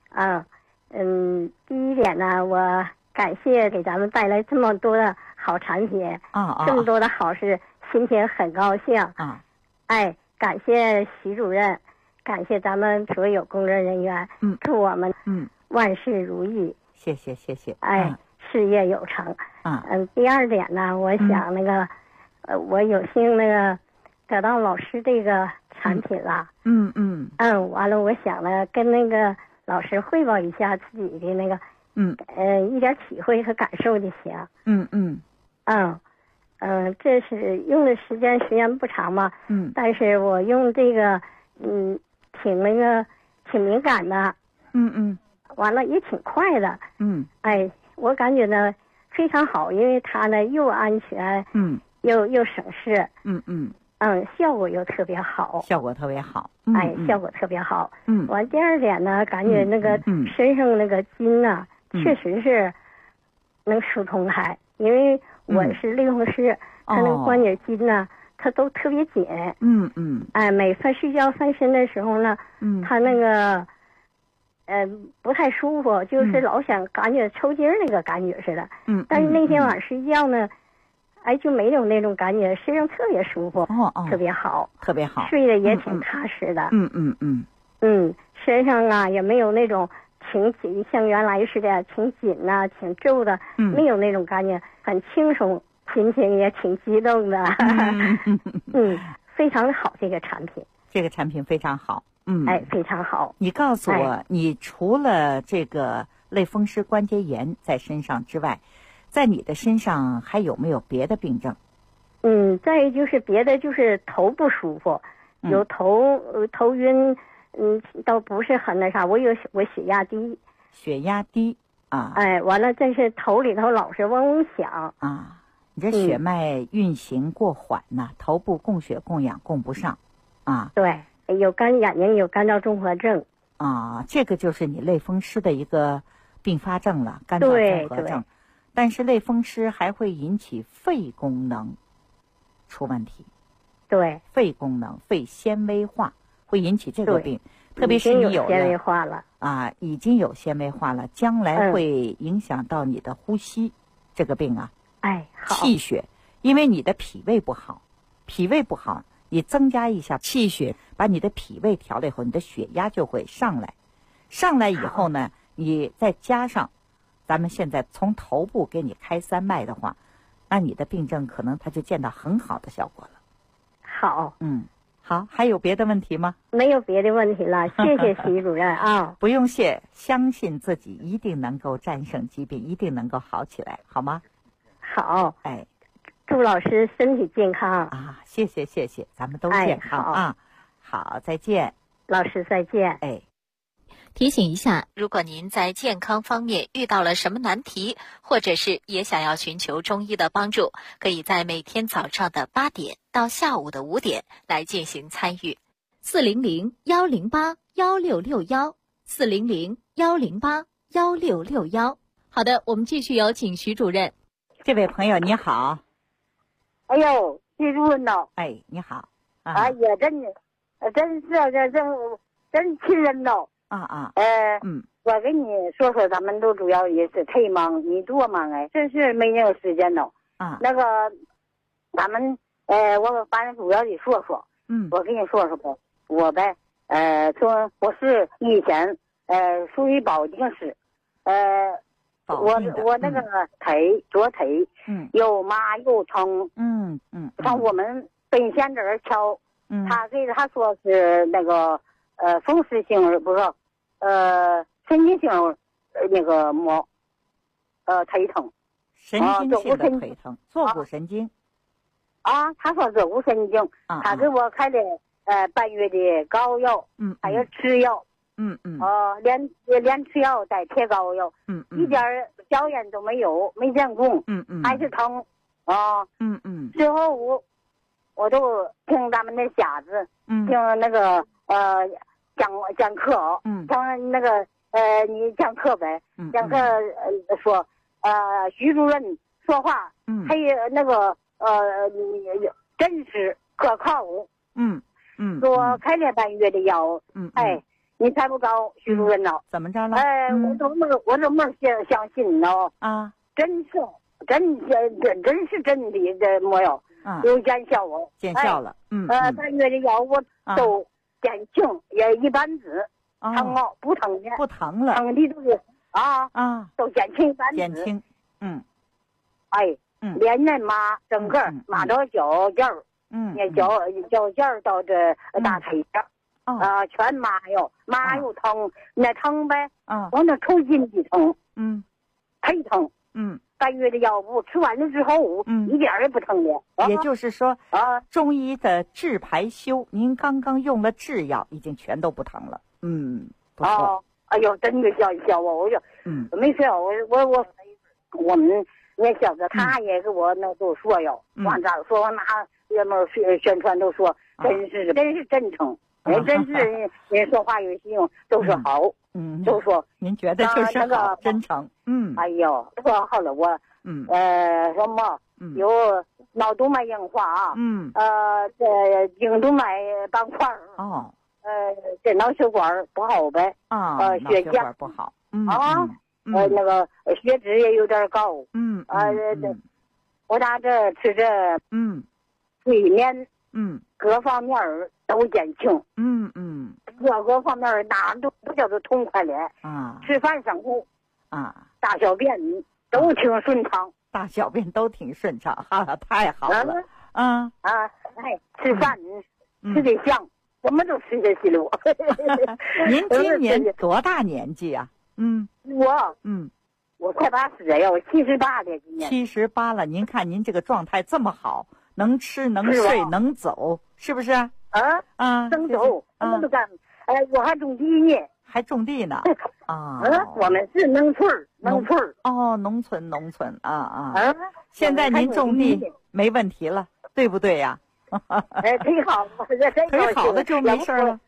第一点呢，我感谢给咱们带来这么多的好产品，这么多的好事，心情很高兴。感谢徐主任，感谢咱们所有工作人员，祝我们万事如意。 谢谢。 事业有成。第二点呢，我想那个，我有幸那个得到老师这个产品了。完了，我想呢跟那个老师汇报一下自己的那个，一点体会和感受就行。这是用的时间不长嘛。但是我用这个，挺敏感的。完了也挺快的。我感觉呢非常好，因为它呢又安全，又省事。效果又特别好。 效果特别好。 完第二点呢，感觉那个身上那个筋呢，确实是能疏通开，因为我是类风湿，它那个关节筋呢，它都特别紧。每翻睡觉翻身的时候呢，它那个不太舒服，就是老想感觉抽筋那个感觉似的。但是那天晚上睡觉呢，就没有那种感觉，身上特别舒服。特别好。睡得也挺踏实的。身上啊也没有那种挺紧，像原来似的挺紧呐、挺皱的，没有那种感觉，很轻松，心情也挺激动的。非常好，这个产品。 这个产品非常好。 非常好。 你告诉我，你除了这个类风湿关节炎在身上之外，在你的身上还有没有别的病症？ 再就是别的，就是头不舒服，有头晕，倒不是很那啥。我血压低。 血压低啊。 完了，这是头里头老是嗡嗡响啊。你这血脉运行过缓呐，头部供血供氧供不上啊。 对，眼睛有干燥综合症啊，这个就是你类风湿的一个并发症了，干燥综合症。但是类风湿还会引起肺功能出问题。 对， 肺功能、肺纤维化会引起这个病，特别是你有了纤维化了已经有纤维化了，将来会影响到你的呼吸。这个病啊， 好。 气血，因为你的脾胃不好，你增加一下气血，把你的脾胃调了以后，你的血压就会上来。上来以后呢，你再加上咱们现在从头部给你开3脉的话，那你的病症可能它就见到很好的效果了。 好。 好，还有别的问题吗？ 没有别的问题了，谢谢徐主任啊。 不用谢，相信自己一定能够战胜疾病，一定能够好起来，好吗？ 好。祝老师身体健康谢谢，咱们都健康好，再见。 老师再见。 提醒一下，如果您在健康方面遇到了什么难题，或者是也想要寻求中医的帮助，可以在每天早上的8点到下午的5点来进行参与。400-108-1661，400-108-1661。好的，我们继续有请徐主任。 这位朋友你好。 哎呦，徐主任呐。 你好。 哎呀，真亲人呐。我跟你说说，咱们都主要也是忒忙，你多忙真是没那个时间呢。那个，咱们我反正主要得说说。我跟你说说吧，我呗，说我是以前属于保定市，我那个左腿又麻又疼。上我们本县这儿瞧，他说是那个风湿性不是神经性那个腿疼。 神经性的腿疼，坐骨神经。 他说坐骨神经。他给我开的半月的膏药，还有吃药。连吃药带贴膏药。一点消炎都没有，没见功。还是疼。 啊，最后我都听他们的瞎子，听那个讲课，讲那个你讲课呗，讲课说徐主任说话，还有那个真实可靠，说开了半月的药，哎，你猜不着徐主任呢？ 怎么着了？ 哎，我怎么相信呢？ 啊， 真是真的没有，有见效哦， 见效了， 半月的药我都减轻，也一般子，疼哦，不疼的， 不疼了， 疼的都是都减轻一半子， 减轻， 哎，连着麻，整个麻到脚尖儿，也脚尖儿到这大腿上，全麻哟，麻又疼，那疼呗，我那抽筋的疼，忒疼，半月的药物吃完了之后，一点也不疼的。 也就是说，中医的治排休，您刚刚用了制药，已经全都不疼了。不错。 哎呦，真的笑我就，没事，我们那小子他也给我那都说哟，往这儿说我拿人们宣传都说，真是真诚，真是人说话有信用，都是好。就说您觉得就是好，真诚。 哎呦，说好了我，什么有脑动脉硬化这颈动脉斑块这脑血管不好呗，血浆不好， 那个血脂也有点高，我打这吃这，睡眠，各方面都减轻，各个方面哪都叫做痛快了，吃饭上火，大小便都挺顺畅， 大小便都挺顺畅，太好了， 吃饭吃得香，什么都吃得起溜。 您今年多大年纪啊？ 我快80呀，我78了，今年 78了。您看您这个状态这么好，能吃能睡能走，是不是？ 能走，什么都干。我还种地呢， 还种地呢。 我们是农村。 农村现在您种地没问题了，对不对呀？ 忒好了， 忒好了就没事了。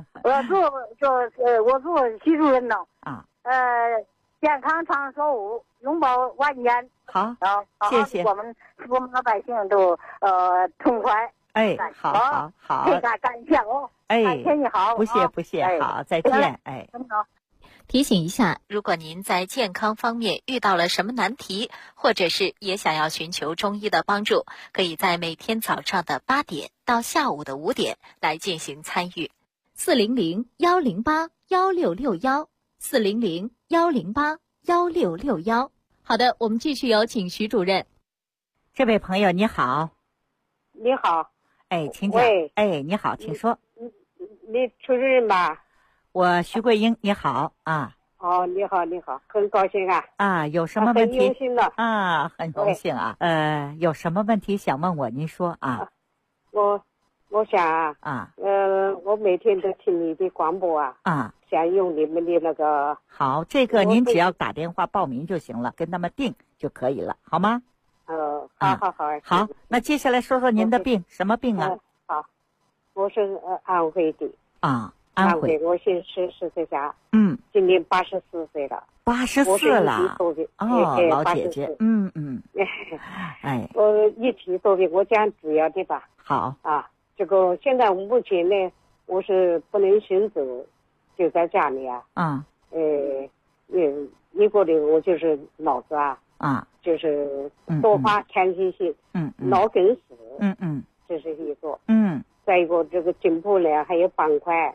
我做徐主任呢。健康长寿，永保万年。 好，谢谢。 我们老百姓都痛快。 好， 感谢哦。天气好。 不谢，好，再见。 提醒一下，如果您在健康方面遇到了什么难题，或者是也想要寻求中医的帮助，可以在每天早上的8点到下午的5点来进行参与。400-108-1661，400-108-1661。好的，我们继续有请徐主任。 这位朋友你好。 你好。 请讲。你好，请说。 你徐主任吧？ 我徐桂英，你好啊。 你好，很高兴啊。 有什么问题？ 很荣幸的很荣幸啊。有什么问题想问我？您说啊。 我想我每天都听你的广播想用你们的那个。 好，这个您只要打电话报名就行了，跟他们定就可以了，好吗？好，那接下来说说您的病，什么病啊？ 好，我是安徽的。 安徽， 我现40岁家。今年84岁了。 84了。老姐姐。 我一体多病，我讲主要的吧。 好。 这个现在目前呢，我是不能行走，就在家里一个的我就是脑子就是多发天性性，脑梗死，这是一个，再一个这个颈部呢还有斑块，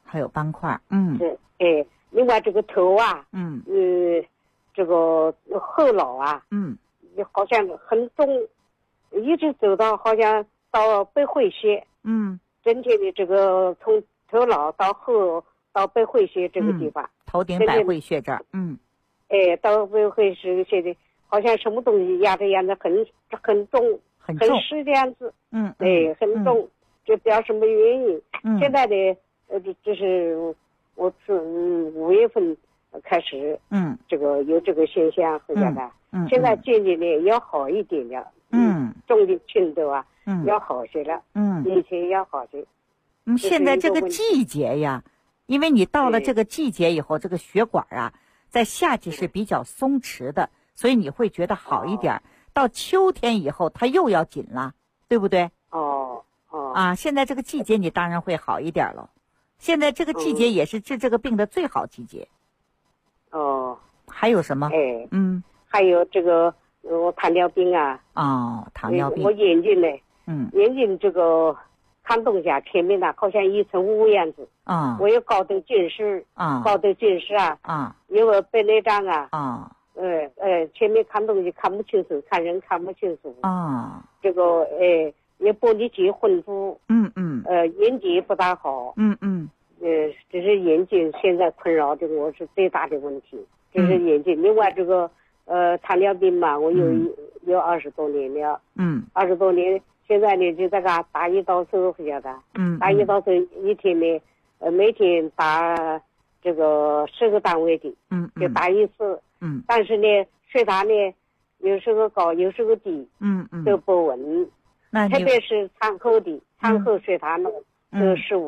另外这个头这个后脑好像很重，一直走到好像到背会穴，整体的这个从头脑到后到背会穴这个地方， 头顶百会穴这儿， 到背会穴现在好像什么东西压着很重，很湿这样子，很重，就不知道什么原因。现在的这是我是5月份开始，这个有这个现象，现在渐渐的要好一点了， 种的青豆啊，要好些了，以前要好些。 现在这个季节呀，因为你到了这个季节以后，这个血管啊，在夏季是比较松弛的，所以你会觉得好一点。到秋天以后，它又要紧了，对不对？现在这个季节你当然会好一点了。现在这个季节也是治这个病的最好季节。还有什么？ 还有这个糖尿病啊。 糖尿病。 我眼睛呢？眼睛这个看东西啊，前面呢好像一层雾样子。我有高度近视。高度近视啊。有个白内障啊。前面看东西看不清楚，看人看不清楚。这个也玻璃体混合。眼睛也不大好。这是眼睛现在困扰的我是最大的问题，这是眼睛。另外这个糖尿病嘛，我有20多年了。20多年，现在呢就这个打胰岛素，不晓得。打胰岛素一天呢，每天打这个10个单位的。就打一次。但是呢，血糖呢，有时候高，有时候低。都不稳。特别是餐后血糖呢，都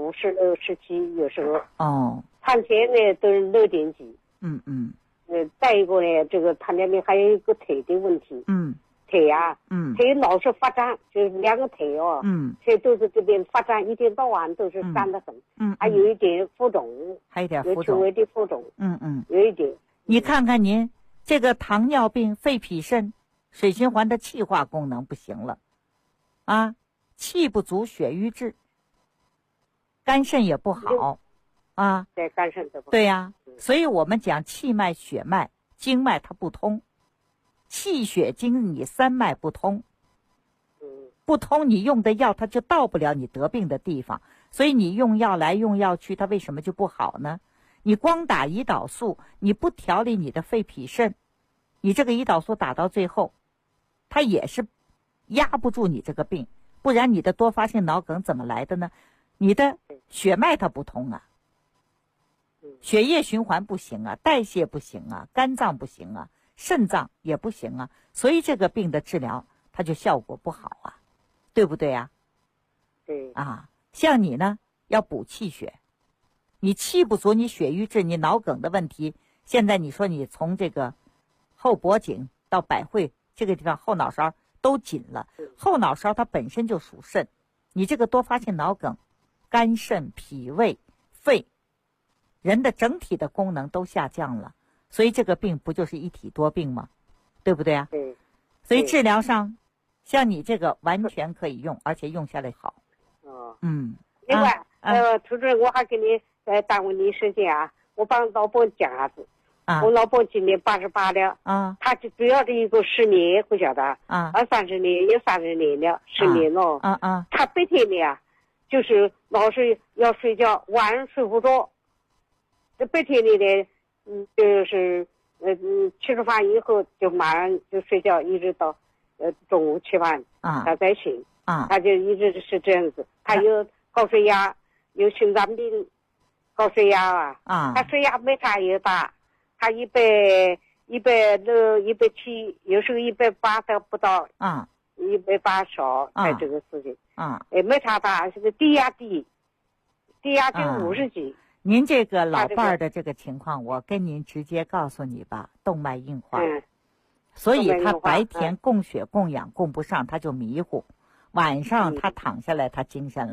15、16、17，有时候。餐前呢都是6点几。再一个呢，这个糖尿病还有一个腿的问题。腿啊。腿老是发胀，就是2个腿哦。腿都是这边发胀，一天到晚都是胀得很。还有一点浮肿。有轻微的浮肿。有一点。 你看看您这个糖尿病、肺脾肾、水循环的气化功能不行了，气不足，血瘀滞，肝肾也不好， 对，肝肾都不好。 对呀，所以我们讲气脉、血脉、经脉它不通，气血经你3脉不通，不通你用的药它就到不了你得病的地方，所以你用药来用药去，它为什么就不好呢？你光打胰岛素，你不调理你的肺脾肾，你这个胰岛素打到最后，它也是压不住你这个病，不然你的多发性脑梗怎么来的呢？你的血脉它不通啊，血液循环不行啊，代谢不行啊，肝脏不行啊，肾脏也不行啊，所以这个病的治疗它就效果不好啊，对不对啊？ 对。 像你呢，要补气血。你气不足，你血瘀滞，你脑梗的问题，现在你说你从这个后脖颈到百会这个地方后脑勺都紧了，后脑勺它本身就属肾，你这个多发性脑梗，肝肾脾胃肺人的整体的功能都下降了，所以这个病不就是一体多病吗？对不对啊？所以治疗上像你这个完全可以用，而且用下来好。 另外涂主任，我还给你耽误你时间啊，我帮老婆讲下子。我老婆今年88了。她就主要的一个10年，不晓得。20-30年，有30年了，10年了。她白天呢就是老是要睡觉，晚上睡不着。这白天里呢，就是吃了饭以后就马上就睡觉，一直到中午吃饭，她再醒。她就一直是这样子。她有高血压，有心脏病。高血压他血压没他也大，他160、170，有时候180都不到，180少，这个事情没他大，这个低压低50几。 您这个老伴儿的这个情况，我跟您直接告诉你吧，动脉硬化，所以他白天供血供氧供不上，他就迷糊，晚上他躺下来他精神了。